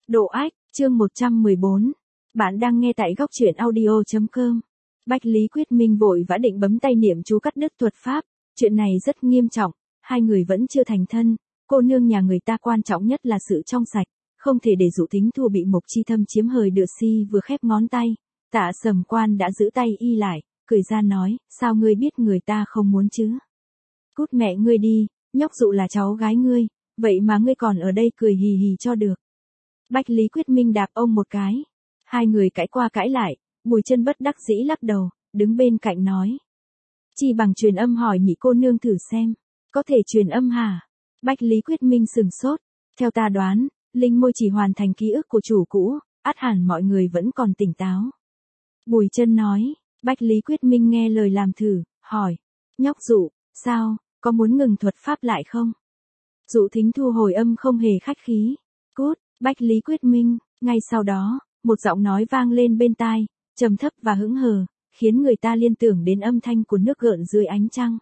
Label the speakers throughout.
Speaker 1: Độ ách, chương 114. Bạn đang nghe tại góc truyện audio.com. Bách Lý Quyết Minh vội vã định bấm tay niệm chú cắt đứt thuật pháp, chuyện này rất nghiêm trọng, hai người vẫn chưa thành thân, cô nương nhà người ta quan trọng nhất là sự trong sạch, không thể để Dụ Thính Thu bị Mộc Chi Thâm chiếm hời đựa si vừa khép ngón tay. Tạ Sầm Quan đã giữ tay y lại, cười ra nói, sao ngươi biết người ta không muốn chứ? Cút mẹ ngươi đi, nhóc Dụ là cháu gái ngươi, vậy mà ngươi còn ở đây cười hì hì cho được. Bách Lý Quyết Minh đạp ông một cái. Hai người cãi qua cãi lại, Bùi Chân bất đắc dĩ lắc đầu, đứng bên cạnh nói. Chi bằng truyền âm hỏi nhị cô nương thử xem, có thể truyền âm hả? Bách Lý Quyết Minh sừng sốt, theo ta đoán, linh môi chỉ hoàn thành ký ức của chủ cũ, ắt hẳn mọi người vẫn còn tỉnh táo. Bùi Chân nói, Bách Lý Quyết Minh nghe lời làm thử, hỏi, nhóc Dụ, sao, có muốn ngừng thuật pháp lại không? Dụ Thính Thu hồi âm không hề khách khí, cút. Bách Lý Quyết Minh, ngay sau đó, một giọng nói vang lên bên tai, trầm thấp và hững hờ, khiến người ta liên tưởng đến âm thanh của nước gợn dưới ánh trăng.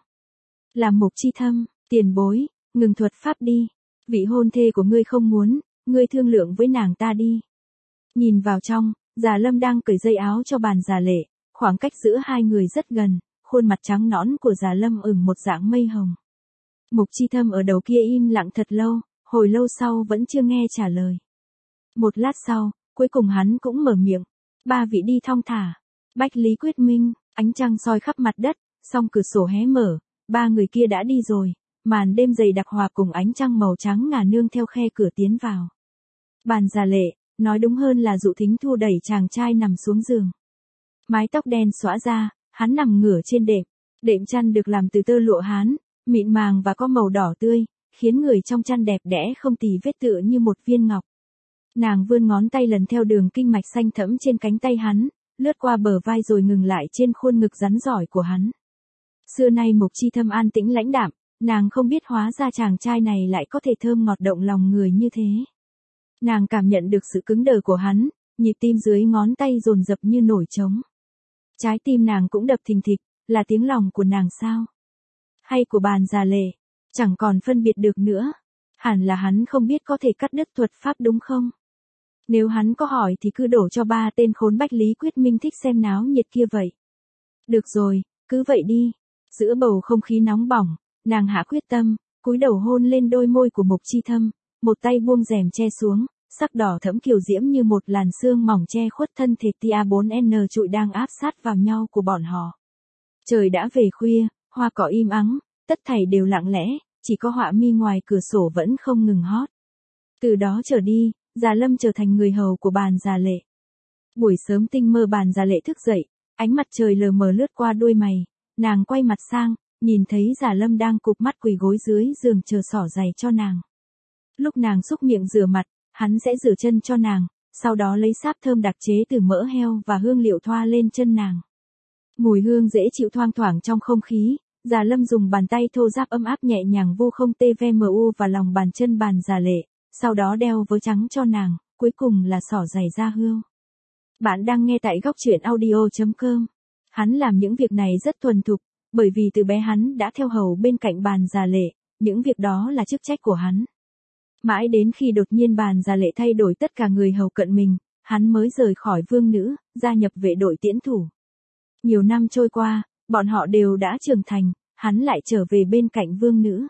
Speaker 1: Là Mộc Chi Thâm, tiền bối, ngừng thuật pháp đi, vị hôn thê của ngươi không muốn, ngươi thương lượng với nàng ta đi. Nhìn vào trong, Già Lâm đang cởi dây áo cho Bàn Già Lệ, khoảng cách giữa hai người rất gần, khuôn mặt trắng nõn của Già Lâm ửng một dạng mây hồng. Mộc Chi Thâm ở đầu kia im lặng thật lâu, hồi lâu sau vẫn chưa nghe trả lời. Một lát sau, cuối cùng hắn cũng mở miệng. Ba vị đi thong thả. Bách Lý Quyết Minh, ánh trăng soi khắp mặt đất, song cửa sổ hé mở, ba người kia đã đi rồi, màn đêm dày đặc hòa cùng ánh trăng màu trắng ngà nương theo khe cửa tiến vào. Bàn Già Lệ, nói đúng hơn là Dụ Thính Thu đẩy chàng trai nằm xuống giường. Mái tóc đen xõa ra, hắn nằm ngửa trên đệm. Đệm chăn được làm từ tơ lụa Hán, mịn màng và có màu đỏ tươi, khiến người trong chăn đẹp đẽ không tì vết tựa như một viên ngọc. Nàng vươn ngón tay lần theo đường kinh mạch xanh thẫm trên cánh tay hắn, lướt qua bờ vai rồi ngừng lại trên khuôn ngực rắn giỏi của hắn. Xưa nay Mộc Chi Thâm an tĩnh lãnh đạm, nàng không biết hóa ra chàng trai này lại có thể thơm ngọt động lòng người như thế. Nàng cảm nhận được sự cứng đờ của hắn, nhịp tim dưới ngón tay dồn dập như nổi trống. Trái tim nàng cũng đập thình thịch, là tiếng lòng của nàng sao? Hay của Bàn Già Lệ? Chẳng còn phân biệt được nữa. Hẳn là hắn không biết có thể cắt đứt thuật pháp đúng không? Nếu hắn có hỏi thì cứ đổ cho ba tên khốn Bách Lý Quyết Minh thích xem náo nhiệt kia vậy. Được rồi, cứ vậy đi. Giữa bầu không khí nóng bỏng, nàng hạ quyết tâm, cúi đầu hôn lên đôi môi của Mộc Chi Thâm, một tay buông rèm che xuống, sắc đỏ thẫm kiều diễm như một làn sương mỏng che khuất thân thể tia 4N trụi đang áp sát vào nhau của bọn họ. Trời đã về khuya, hoa cỏ im ắng, tất thảy đều lặng lẽ, chỉ có họa mi ngoài cửa sổ vẫn không ngừng hót. Từ đó trở đi, Già Lâm trở thành người hầu của Bàn Già Lệ. Buổi sớm tinh mơ Bàn Già Lệ thức dậy, ánh mặt trời lờ mờ lướt qua đuôi mày, nàng quay mặt sang, nhìn thấy Già Lâm đang cụp mắt quỳ gối dưới giường chờ xỏ giày cho nàng. Lúc nàng xúc miệng rửa mặt, hắn sẽ rửa chân cho nàng, sau đó lấy sáp thơm đặc chế từ mỡ heo và hương liệu thoa lên chân nàng. Mùi hương dễ chịu thoang thoảng trong không khí, Già Lâm dùng bàn tay thô ráp ấm áp nhẹ nhàng vu không TVMU vào lòng bàn chân Bàn Già Lệ, sau đó đeo vớ trắng cho nàng, cuối cùng là xỏ giày da hươu. Bạn đang nghe tại góc truyện audio.com. Hắn làm những việc này rất thuần thục, bởi vì từ bé hắn đã theo hầu bên cạnh Bàn Già Lệ, những việc đó là chức trách của hắn. Mãi đến khi đột nhiên Bàn Già Lệ thay đổi tất cả người hầu cận mình, hắn mới rời khỏi vương nữ, gia nhập vệ đội tiễn thủ. Nhiều năm trôi qua, bọn họ đều đã trưởng thành, hắn lại trở về bên cạnh vương nữ.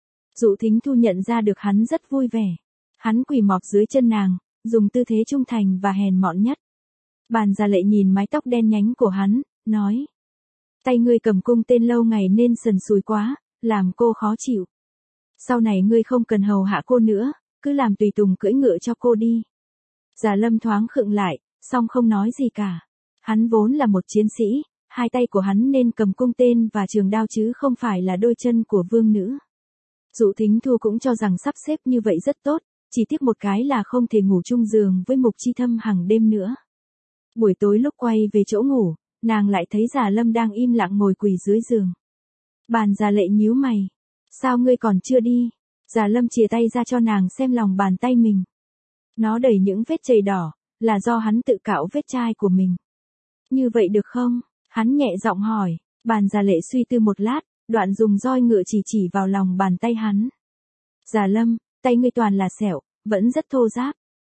Speaker 1: Dụ Thính Thu nhận ra được hắn rất vui vẻ. Hắn quỳ mọp dưới chân nàng, dùng tư thế trung thành và hèn mọn nhất. Bàn Già Lệ nhìn mái tóc đen nhánh của hắn, nói. Tay ngươi cầm cung tên lâu ngày nên sần sùi quá, làm cô khó chịu. Sau này ngươi không cần hầu hạ cô nữa, cứ làm tùy tùng cưỡi ngựa cho cô đi. Già Lâm thoáng khựng lại, song không nói gì cả. Hắn vốn là một chiến sĩ, hai tay của hắn nên cầm cung tên và trường đao chứ không phải là đôi chân của vương nữ. Dụ Thính Thu cũng cho rằng sắp xếp như vậy rất tốt, chỉ tiếc một cái là không thể ngủ chung giường với Mộc Chi Thâm hàng đêm nữa. Buổi tối lúc quay về chỗ ngủ, nàng lại thấy Già Lâm đang im lặng ngồi quỳ dưới giường. Bàn Già Lệ nhíu mày. Sao ngươi còn chưa đi? Già Lâm chìa tay ra cho nàng xem lòng bàn tay mình. Nó đầy những vết chày đỏ, là do hắn tự cạo vết chai của mình. Như vậy được không? Hắn nhẹ giọng hỏi. Bàn Già Lệ suy tư một lát, đoạn dùng roi ngựa chỉ vào lòng bàn tay hắn. Già Lâm, tay ngươi toàn là sẹo, vẫn rất thô ráp.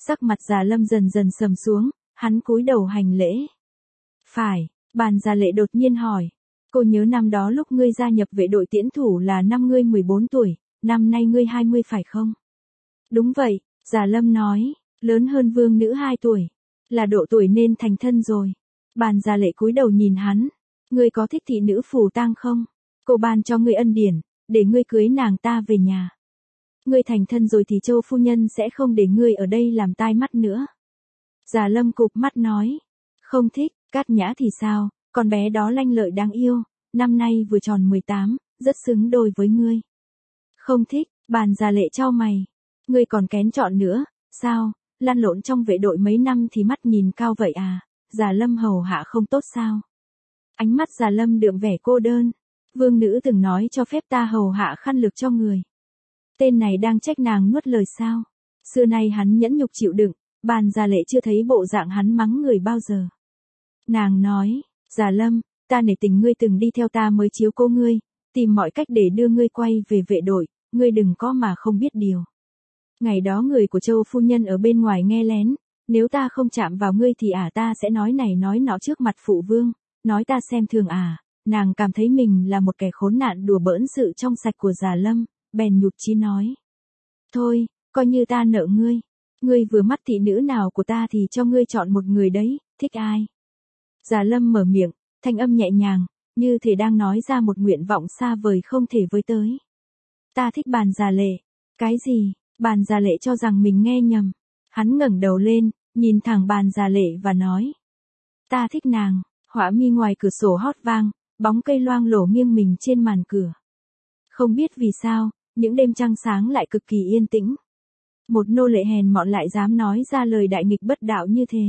Speaker 1: Sắc mặt Già Lâm dần dần sầm xuống, hắn cúi đầu hành lễ. Phải, Bàn Gia Lệ đột nhiên hỏi. Cô nhớ năm đó lúc ngươi gia nhập vệ đội tiễn thủ là năm ngươi 14 tuổi, năm nay ngươi 20 phải không? Đúng vậy, Già Lâm nói, lớn hơn vương nữ 2 tuổi. Là độ tuổi nên thành thân rồi. Bàn Gia Lệ cúi đầu nhìn hắn. Ngươi có thích thị nữ phù tang không? Cô ban cho ngươi ân điển, để ngươi cưới nàng ta về nhà. Ngươi thành thân rồi thì Châu phu nhân sẽ không để ngươi ở đây làm tai mắt nữa. Già Lâm cụp mắt nói. Không thích, Cát Nhã thì sao, con bé đó lanh lợi đáng yêu, năm nay vừa tròn 18, rất xứng đôi với ngươi. Không thích, Bàn Gia Lệ chau mày. Ngươi còn kén chọn nữa, sao, lăn lộn trong vệ đội mấy năm thì mắt nhìn cao vậy à, Già Lâm hầu hạ không tốt sao? Ánh mắt Già Lâm đượm vẻ cô đơn. Vương nữ từng nói cho phép ta hầu hạ khăn lược cho người. Tên này đang trách nàng nuốt lời sao? Xưa nay hắn nhẫn nhục chịu đựng, Bàn Gia Lệ chưa thấy bộ dạng hắn mắng người bao giờ. Nàng nói, Già Lâm, ta nể tình ngươi từng đi theo ta mới chiếu cố ngươi, tìm mọi cách để đưa ngươi quay về vệ đội, ngươi đừng có mà không biết điều. Ngày đó người của Châu phu nhân ở bên ngoài nghe lén, nếu ta không chạm vào ngươi thì ta sẽ nói này nói nọ trước mặt phụ vương, nói ta xem thường nàng cảm thấy mình là một kẻ khốn nạn đùa bỡn sự trong sạch của Già Lâm, bèn nhụt chí nói. Thôi, coi như ta nợ ngươi. Ngươi vừa mắt thị nữ nào của ta thì cho ngươi chọn một người đấy, thích ai? Già Lâm mở miệng, thanh âm nhẹ nhàng, như thể đang nói ra một nguyện vọng xa vời không thể với tới. Ta thích Bàn Gia Lệ. Cái gì? Bàn Gia Lệ cho rằng mình nghe nhầm. Hắn ngẩng đầu lên, nhìn thẳng Bàn Gia Lệ và nói. Ta thích nàng. Họa mi ngoài cửa sổ hót vang, bóng cây loang lổ nghiêng mình trên màn cửa. Không biết vì sao, những đêm trăng sáng lại cực kỳ yên tĩnh. Một nô lệ hèn mọn lại dám nói ra lời đại nghịch bất đạo như thế.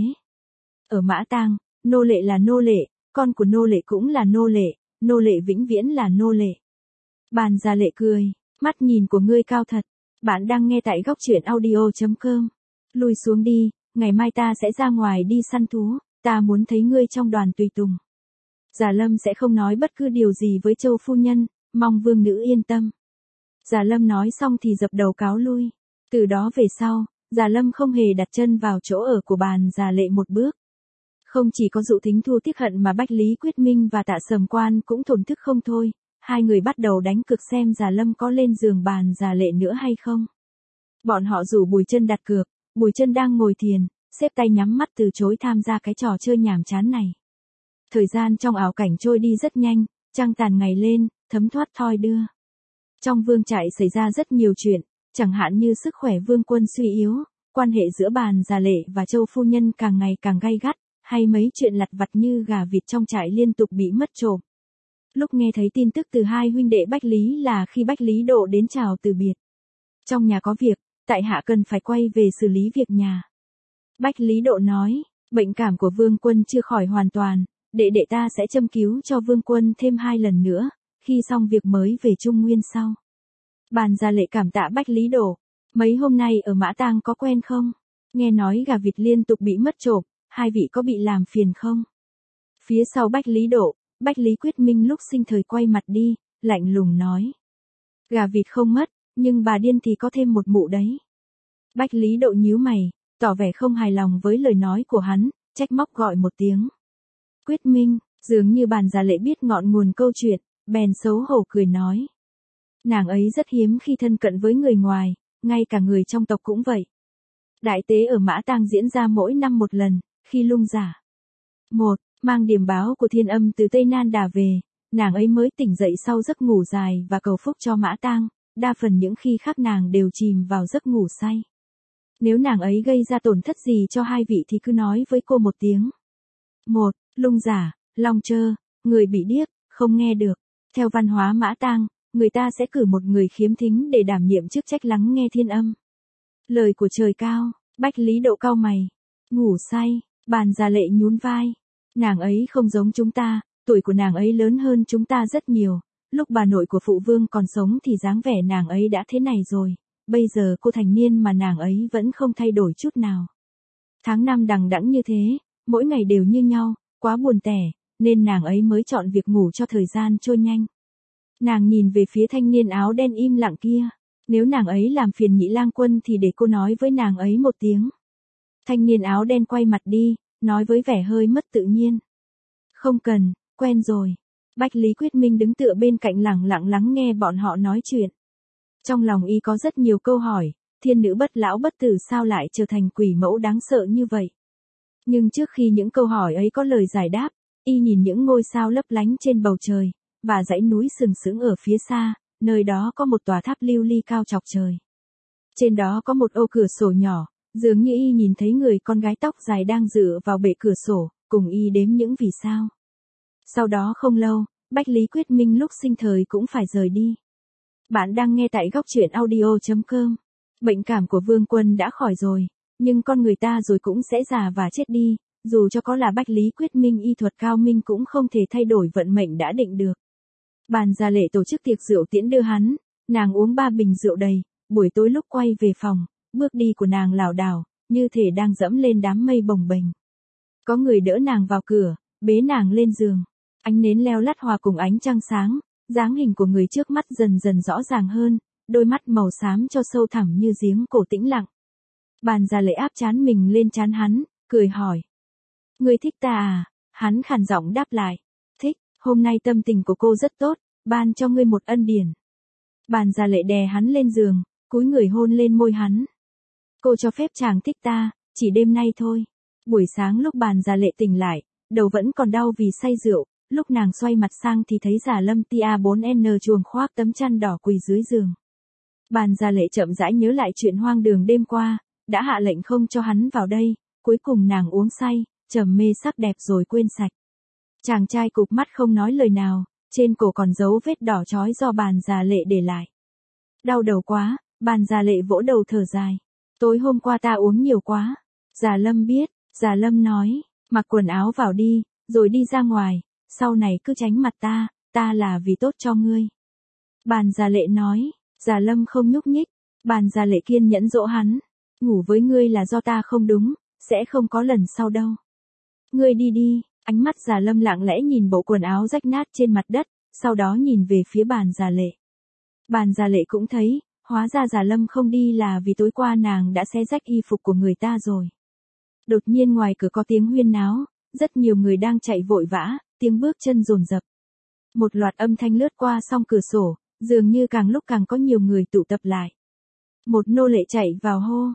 Speaker 1: Ở Mã Tang, nô lệ là nô lệ, con của nô lệ cũng là nô lệ vĩnh viễn là nô lệ. Bàn Gia Lệ cười, mắt nhìn của ngươi cao thật. Bạn đang nghe tại góc truyện audio.com. Lùi xuống đi, ngày mai ta sẽ ra ngoài đi săn thú, ta muốn thấy ngươi trong đoàn tùy tùng. Già Lâm sẽ không nói bất cứ điều gì với Châu phu nhân, mong vương nữ yên tâm. Già Lâm nói xong thì dập đầu cáo lui. Từ đó về sau, Già Lâm không hề đặt chân vào chỗ ở của Bàn Gia Lệ một bước. Không chỉ có Dụ Thính Thu tiếc hận mà Bách Lý Quyết Minh và Tạ Sầm Quan cũng thổn thức không thôi, hai người bắt đầu đánh cược xem Già Lâm có lên giường Bàn Gia Lệ nữa hay không. Bọn họ rủ Bùi Chân đặt cược, Bùi Chân đang ngồi thiền, xếp tay nhắm mắt từ chối tham gia cái trò chơi nhàm chán này. Thời gian trong ảo cảnh trôi đi rất nhanh, trăng tàn ngày lên, thấm thoát thoi đưa. Trong vương trại xảy ra rất nhiều chuyện, chẳng hạn như sức khỏe vương quân suy yếu, quan hệ giữa Bàn Gia Lệ và Châu phu nhân càng ngày càng gay gắt, hay mấy chuyện lặt vặt như gà vịt trong trại liên tục bị mất trộm. Lúc nghe thấy tin tức từ hai huynh đệ Bách Lý là khi Bách Lý Độ đến chào từ biệt. Trong nhà có việc, tại hạ cần phải quay về xử lý việc nhà. Bách Lý Độ nói, bệnh cảm của vương quân chưa khỏi hoàn toàn, đệ ta sẽ châm cứu cho vương quân thêm 2 lần nữa, khi xong việc mới về Trung Nguyên sau. Bàn Gia Lệ cảm tạ Bách Lý Độ, mấy hôm nay ở Mã Tang có quen không? Nghe nói gà vịt liên tục bị mất trộm, hai vị có bị làm phiền không? Phía sau Bách Lý Độ, Bách Lý Quyết Minh lúc sinh thời quay mặt đi, lạnh lùng nói. Gà vịt không mất, nhưng bà điên thì có thêm một mụ đấy. Bách Lý Độ nhíu mày, tỏ vẻ không hài lòng với lời nói của hắn, trách móc gọi một tiếng. Quyết Minh, dường như Bàn Gia Lệ biết ngọn nguồn câu chuyện, bèn xấu hổ cười nói. Nàng ấy rất hiếm khi thân cận với người ngoài, ngay cả người trong tộc cũng vậy. Đại tế ở Mã Tang diễn ra mỗi năm một lần, khi lung giả. Mang điểm báo của Thiên Âm từ Tây Nan Đà về, nàng ấy mới tỉnh dậy sau giấc ngủ dài và cầu phúc cho Mã Tang, đa phần những khi khác nàng đều chìm vào giấc ngủ say. Nếu nàng ấy gây ra tổn thất gì cho hai vị thì cứ nói với cô một tiếng. Lung giả, long trơ, người bị điếc, không nghe được. Theo văn hóa Mã Tang, người ta sẽ cử một người khiếm thính để đảm nhiệm chức trách lắng nghe thiên âm. Lời của trời cao, Bách Lý Độ cau mày. Ngủ say, Bàn Gia Lệ nhún vai. Nàng ấy không giống chúng ta, tuổi của nàng ấy lớn hơn chúng ta rất nhiều. Lúc bà nội của phụ vương còn sống thì dáng vẻ nàng ấy đã thế này rồi. Bây giờ cô thành niên mà nàng ấy vẫn không thay đổi chút nào. Tháng năm đằng đẵng như thế, mỗi ngày đều như nhau, quá buồn tẻ, nên nàng ấy mới chọn việc ngủ cho thời gian trôi nhanh. Nàng nhìn về phía thanh niên áo đen im lặng kia. Nếu nàng ấy làm phiền Nhị Lang Quân thì để cô nói với nàng ấy một tiếng. Thanh niên áo đen quay mặt đi, nói với vẻ hơi mất tự nhiên. Không cần, quen rồi. Bách Lý Quyết Minh đứng tựa bên cạnh lẳng lặng lắng nghe bọn họ nói chuyện. Trong lòng y có rất nhiều câu hỏi, thiên nữ bất lão bất tử sao lại trở thành quỷ mẫu đáng sợ như vậy. Nhưng trước khi những câu hỏi ấy có lời giải đáp, y nhìn những ngôi sao lấp lánh trên bầu trời, và dãy núi sừng sững ở phía xa, nơi đó có một tòa tháp lưu ly cao chọc trời. Trên đó có một ô cửa sổ nhỏ, dường như y nhìn thấy người con gái tóc dài đang dựa vào bệ cửa sổ, cùng y đếm những vì sao. Sau đó không lâu, Bách Lý Quyết Minh lúc sinh thời cũng phải rời đi. Bạn đang nghe tại góc truyện audio.com. Bệnh cảm của Vương Quân đã khỏi rồi, nhưng con người ta rồi cũng sẽ già và chết đi, dù cho có là Bách Lý Quyết Minh y thuật cao minh cũng không thể thay đổi vận mệnh đã định được. Bàn Gia Lệ tổ chức tiệc rượu tiễn đưa hắn, nàng uống 3 bình rượu đầy, buổi tối lúc quay về phòng, bước đi của nàng lảo đảo, như thể đang dẫm lên đám mây bồng bềnh. Có người đỡ nàng vào cửa, bế nàng lên giường. Ánh nến leo lắt hòa cùng ánh trăng sáng, dáng hình của người trước mắt dần dần rõ ràng hơn, đôi mắt màu xám cho sâu thẳm như giếng cổ tĩnh lặng. Bàn Gia Lệ áp trán mình lên trán hắn, cười hỏi. Ngươi thích ta à? Hắn khàn giọng đáp lại. Thích, hôm nay tâm tình của cô rất tốt, ban cho ngươi một ân điển. Bàn Gia Lệ đè hắn lên giường, cúi người hôn lên môi hắn. Cô cho phép chàng thích ta, chỉ đêm nay thôi. Buổi sáng lúc Bàn Gia Lệ tỉnh lại, đầu vẫn còn đau vì say rượu, lúc nàng xoay mặt sang thì thấy Giả Lâm Tia 4N chuồng khoác tấm chăn đỏ quỳ dưới giường. Bàn Gia Lệ chậm rãi nhớ lại chuyện hoang đường đêm qua, đã hạ lệnh không cho hắn vào đây, cuối cùng nàng uống say, trầm mê sắc đẹp rồi quên sạch. Chàng trai cụp mắt không nói lời nào, trên cổ còn dấu vết đỏ chói do Bàn Gia Lệ để lại. Đau đầu quá, Bàn Gia Lệ vỗ đầu thở dài. Tối hôm qua ta uống nhiều quá. Giả Lâm biết, Giả Lâm nói, mặc quần áo vào đi, rồi đi ra ngoài, sau này cứ tránh mặt ta là vì tốt cho ngươi. Bàn Gia Lệ nói, Giả Lâm không nhúc nhích, Bàn Gia Lệ kiên nhẫn dỗ hắn, ngủ với ngươi là do ta không đúng, sẽ không có lần sau đâu. Ngươi đi đi, ánh mắt Giả Lâm lặng lẽ nhìn bộ quần áo rách nát trên mặt đất, sau đó nhìn về phía Bàn Gia Lệ. Bàn Gia Lệ cũng thấy, hóa ra Giả Lâm không đi là vì tối qua nàng đã xé rách y phục của người ta rồi. Đột nhiên ngoài cửa có tiếng huyên náo, rất nhiều người đang chạy vội vã, tiếng bước chân dồn dập. Một loạt âm thanh lướt qua song cửa sổ, dường như càng lúc càng có nhiều người tụ tập lại. Một nô lệ chạy vào hô,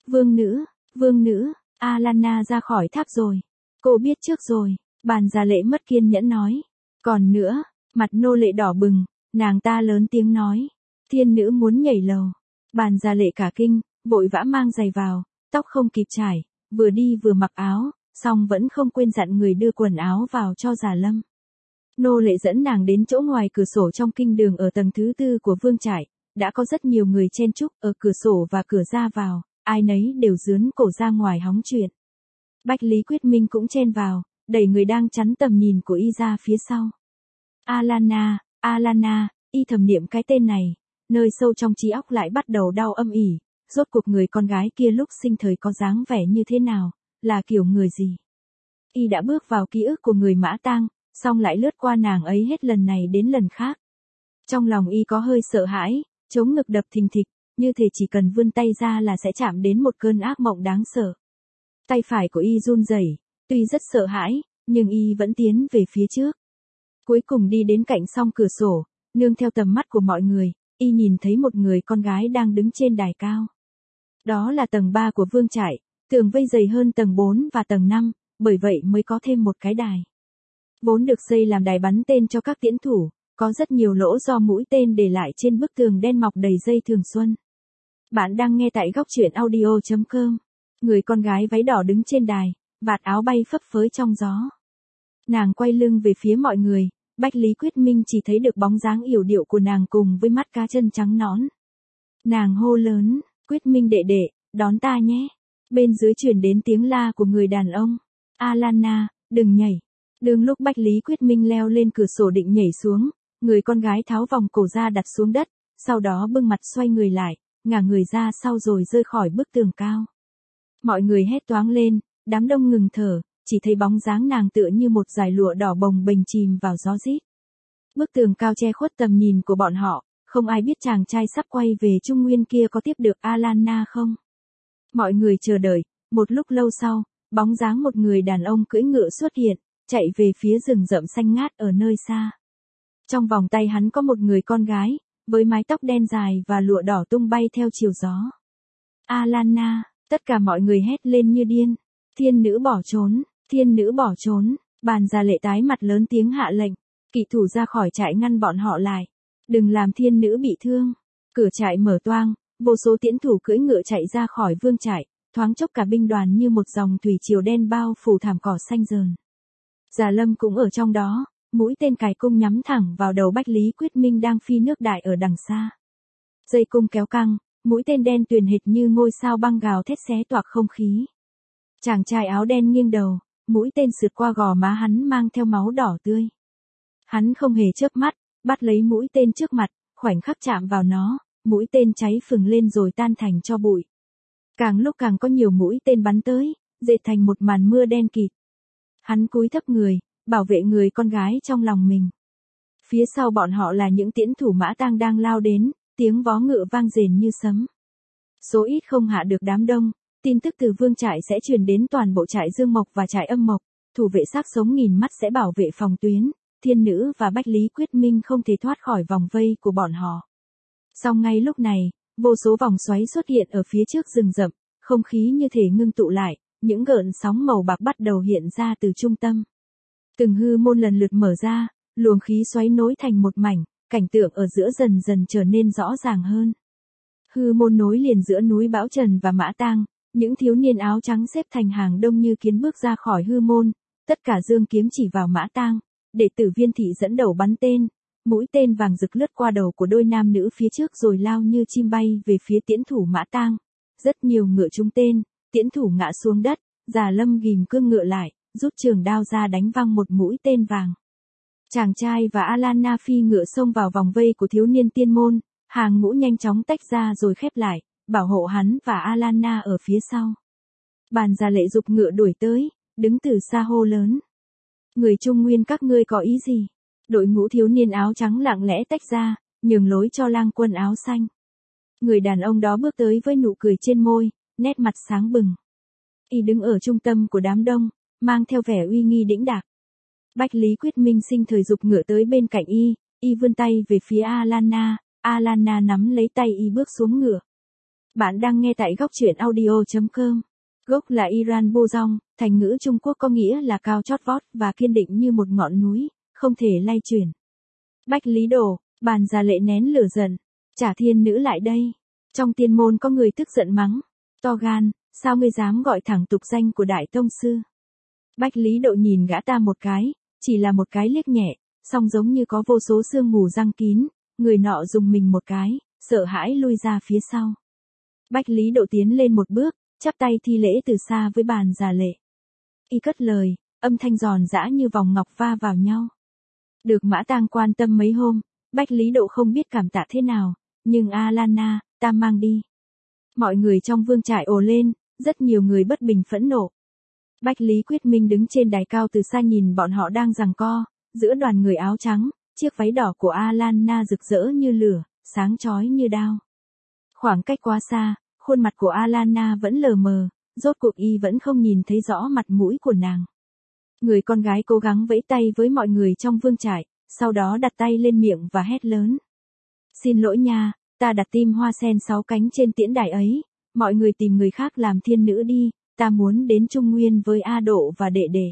Speaker 1: vương nữ, Alana ra khỏi tháp rồi. Cô biết trước rồi, Bàn Gia Lệ mất kiên nhẫn nói. Còn nữa, mặt nô lệ đỏ bừng, nàng ta lớn tiếng nói. Thiên nữ muốn nhảy lầu. Bàn Gia Lệ cả kinh, vội vã mang giày vào, tóc không kịp trải, vừa đi vừa mặc áo, song vẫn không quên dặn người đưa quần áo vào cho Giả Lâm. Nô lệ dẫn nàng đến chỗ ngoài cửa sổ trong kinh đường ở tầng thứ 4 của vương trại, đã có rất nhiều người chen chúc ở cửa sổ và cửa ra vào, ai nấy đều dướn cổ ra ngoài hóng chuyện. Bách Lý Quyết Minh cũng chen vào, đẩy người đang chắn tầm nhìn của y ra phía sau. Alana, y thầm niệm cái tên này, nơi sâu trong trí óc lại bắt đầu đau âm ỉ, rốt cuộc người con gái kia lúc sinh thời có dáng vẻ như thế nào, là kiểu người gì. Y đã bước vào ký ức của người Mã Tang, song lại lướt qua nàng ấy hết lần này đến lần khác. Trong lòng y có hơi sợ hãi, chống ngực đập thình thịch, như thể chỉ cần vươn tay ra là sẽ chạm đến một cơn ác mộng đáng sợ. Tay phải của y run rẩy, tuy rất sợ hãi, nhưng y vẫn tiến về phía trước. Cuối cùng đi đến cạnh song cửa sổ, nương theo tầm mắt của mọi người, y nhìn thấy một người con gái đang đứng trên đài cao. Đó là tầng 3 của vương trại, tường vây dày hơn tầng 4 và tầng 5, bởi vậy mới có thêm một cái đài. Vốn được xây làm đài bắn tên cho các tiễn thủ, có rất nhiều lỗ do mũi tên để lại trên bức tường đen mọc đầy dây thường xuân. Bạn đang nghe tại góc truyện audio.com. Người con gái váy đỏ đứng trên đài, vạt áo bay phấp phới trong gió. Nàng quay lưng về phía mọi người, Bách Lý Quyết Minh chỉ thấy được bóng dáng yểu điệu của nàng cùng với mắt cá chân trắng nõn. Nàng hô lớn, Quyết Minh đệ đệ, đón ta nhé. Bên dưới truyền đến tiếng la của người đàn ông. Alana, đừng nhảy. Đương lúc Bách Lý Quyết Minh leo lên cửa sổ định nhảy xuống, người con gái tháo vòng cổ ra đặt xuống đất, sau đó bưng mặt xoay người lại, ngả người ra sau rồi rơi khỏi bức tường cao. Mọi người hét toáng lên, đám đông ngừng thở, chỉ thấy bóng dáng nàng tựa như một dải lụa đỏ bồng bềnh chìm vào gió rít. Bức tường cao che khuất tầm nhìn của bọn họ, không ai biết chàng trai sắp quay về Trung Nguyên kia có tiếp được Alana không. Mọi người chờ đợi, Một lúc lâu sau, bóng dáng một người đàn ông cưỡi ngựa xuất hiện, chạy về phía rừng rậm xanh ngát ở nơi xa. Trong vòng tay hắn có một người con gái, với mái tóc đen dài và lụa đỏ tung bay theo chiều gió. Alanna, tất cả mọi người hét lên như điên. Thiên nữ bỏ trốn, thiên nữ bỏ trốn. Bàn già lệ tái mặt lớn tiếng hạ lệnh, kỵ thủ ra khỏi trại ngăn bọn họ lại. Đừng làm thiên nữ bị thương. Cửa trại mở toang, vô số tiễn thủ cưỡi ngựa chạy ra khỏi vương trại, thoáng chốc cả binh đoàn như một dòng thủy triều đen bao phủ thảm cỏ xanh rờn. Già Lâm cũng ở trong đó, mũi tên cài cung nhắm thẳng vào đầu Bách Lý Quyết Minh đang phi nước đại ở đằng xa. Dây cung kéo căng, mũi tên đen tuyền hệt như ngôi sao băng gào thét xé toạc không khí. Chàng trai áo đen nghiêng đầu, mũi tên sượt qua gò má hắn mang theo máu đỏ tươi. Hắn không hề chớp mắt, bắt lấy mũi tên trước mặt, khoảnh khắc chạm vào nó, mũi tên cháy phừng lên rồi tan thành tro bụi. Càng lúc càng có nhiều mũi tên bắn tới, dệt thành một màn mưa đen kịt. Hắn cúi thấp người, bảo vệ người con gái trong lòng mình. Phía sau bọn họ là những tiễn thủ mã tang đang lao đến, tiếng vó ngựa vang rền như sấm. Số ít không hạ được đám đông, tin tức từ vương trại sẽ truyền đến toàn bộ trại Dương Mộc và trại Âm Mộc, thủ vệ xác sống nghìn mắt sẽ bảo vệ phòng tuyến, thiên nữ và Bách Lý Quyết Minh không thể thoát khỏi vòng vây của bọn họ. Song ngay lúc này, vô số vòng xoáy xuất hiện ở phía trước rừng rậm, không khí như thể ngưng tụ lại, những gợn sóng màu bạc bắt đầu hiện ra từ trung tâm. Từng hư môn lần lượt mở ra, luồng khí xoáy nối thành một mảnh, cảnh tượng ở giữa dần dần trở nên rõ ràng hơn. Hư môn nối liền giữa núi Bão Trần và Mã Tang, những thiếu niên áo trắng xếp thành hàng đông như kiến bước ra khỏi hư môn, tất cả giương kiếm chỉ vào Mã Tang, đệ tử Viên thị dẫn đầu bắn tên, mũi tên vàng rực lướt qua đầu của đôi nam nữ phía trước rồi lao như chim bay về phía tiễn thủ Mã Tang. Rất nhiều ngựa trúng tên, tiễn thủ ngã xuống đất, Già Lâm ghìm cương ngựa lại, rút trường đao ra đánh văng một mũi tên vàng. Chàng trai và Alanna phi ngựa xông vào vòng vây của thiếu niên tiên môn, hàng ngũ nhanh chóng tách ra rồi khép lại, bảo hộ hắn và Alanna ở phía sau. Bàn già lệ dục ngựa đuổi tới, đứng từ xa hô lớn. Người Trung Nguyên các ngươi có ý gì? Đội ngũ thiếu niên áo trắng lặng lẽ tách ra, nhường lối cho lang quân áo xanh. Người đàn ông đó bước tới với nụ cười trên môi, nét mặt sáng bừng. Y đứng ở trung tâm của đám đông, mang theo vẻ uy nghi đĩnh đạc. Bách Lý Quyết Minh sinh thời dục ngựa tới bên cạnh y vươn tay về phía Alanna, Alanna nắm lấy tay y bước xuống ngựa. Bạn đang nghe tại góc truyện audio.com. Gốc là Iran Bozong, thành ngữ Trung Quốc có nghĩa là cao chót vót và kiên định như một ngọn núi, không thể lay chuyển. Bách Lý Đồ, bàn già lệ nén lửa giận, trả thiên nữ lại đây. Trong tiên môn có người tức giận mắng, to gan, sao ngươi dám gọi thẳng tục danh của đại tông sư. Bách Lý Độ nhìn gã ta một cái, chỉ là một cái liếc nhẹ, song giống như có vô số sương mù giăng kín, người nọ dùng mình một cái, sợ hãi lui ra phía sau. Bách Lý Độ tiến lên một bước, chắp tay thi lễ từ xa với bàn già lệ. Y cất lời, âm thanh giòn giã như vòng ngọc va vào nhau. Được Mã Tang quan tâm mấy hôm, Bách Lý Độ không biết cảm tạ thế nào, nhưng Alanna, ta mang đi. Mọi người trong vương trại ồ lên, rất nhiều người bất bình phẫn nộ. Bách Lý Quyết Minh đứng trên đài cao từ xa nhìn bọn họ đang giằng co, giữa đoàn người áo trắng, chiếc váy đỏ của Alanna rực rỡ như lửa, sáng chói như đao. Khoảng cách quá xa, khuôn mặt của Alanna vẫn lờ mờ, rốt cuộc y vẫn không nhìn thấy rõ mặt mũi của nàng. Người con gái cố gắng vẫy tay với mọi người trong vương trại, sau đó đặt tay lên miệng và hét lớn. Xin lỗi nha, ta đặt tim hoa sen 6 cánh trên tiễn đài ấy, mọi người tìm người khác làm thiên nữ đi, ta muốn đến Trung Nguyên với A Độ và đệ đệ.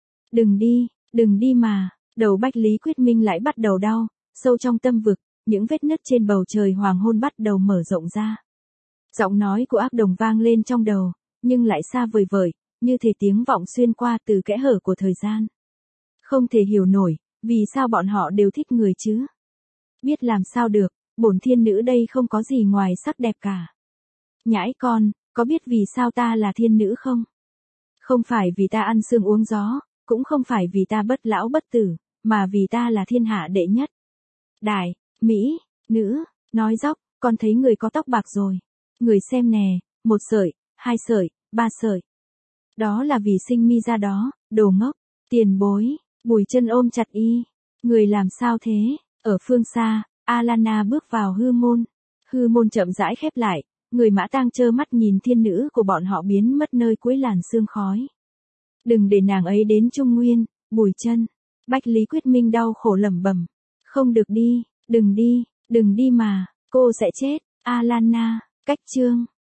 Speaker 1: Đừng đi mà, đầu Bách Lý Quyết Minh lại bắt đầu đau, sâu trong tâm vực, những vết nứt trên bầu trời hoàng hôn bắt đầu mở rộng ra. Giọng nói của Ác Đồng vang lên trong đầu, nhưng lại xa vời vợi, như thể tiếng vọng xuyên qua từ kẽ hở của thời gian. Không thể hiểu nổi, vì sao bọn họ đều thích người chứ? Biết làm sao được, bổn thiên nữ đây không có gì ngoài sắc đẹp cả. Nhãi con, có biết vì sao ta là thiên nữ không? Không phải vì ta ăn sương uống gió, cũng không phải vì ta bất lão bất tử, mà vì ta là thiên hạ đệ nhất. Đại, Mỹ, nữ, nói dóc, con thấy người có tóc bạc rồi. Người xem nè, 1 sợi, 2 sợi, 3 sợi. Đó là vì sinh mi ra đó, đồ ngốc, tiền bối, Bùi Chân ôm chặt y. Người làm sao thế? Ở phương xa, Alanna bước vào hư môn. Hư môn chậm rãi khép lại, Người Mã Tang trơ mắt nhìn thiên nữ của bọn họ biến mất nơi cuối làn sương khói. Đừng để nàng ấy đến Trung Nguyên, Bùi Chân. Bách Lý Quyết Minh đau khổ lẩm bẩm. Không được đi, đừng đi mà, cô sẽ chết. Alana, cách chương.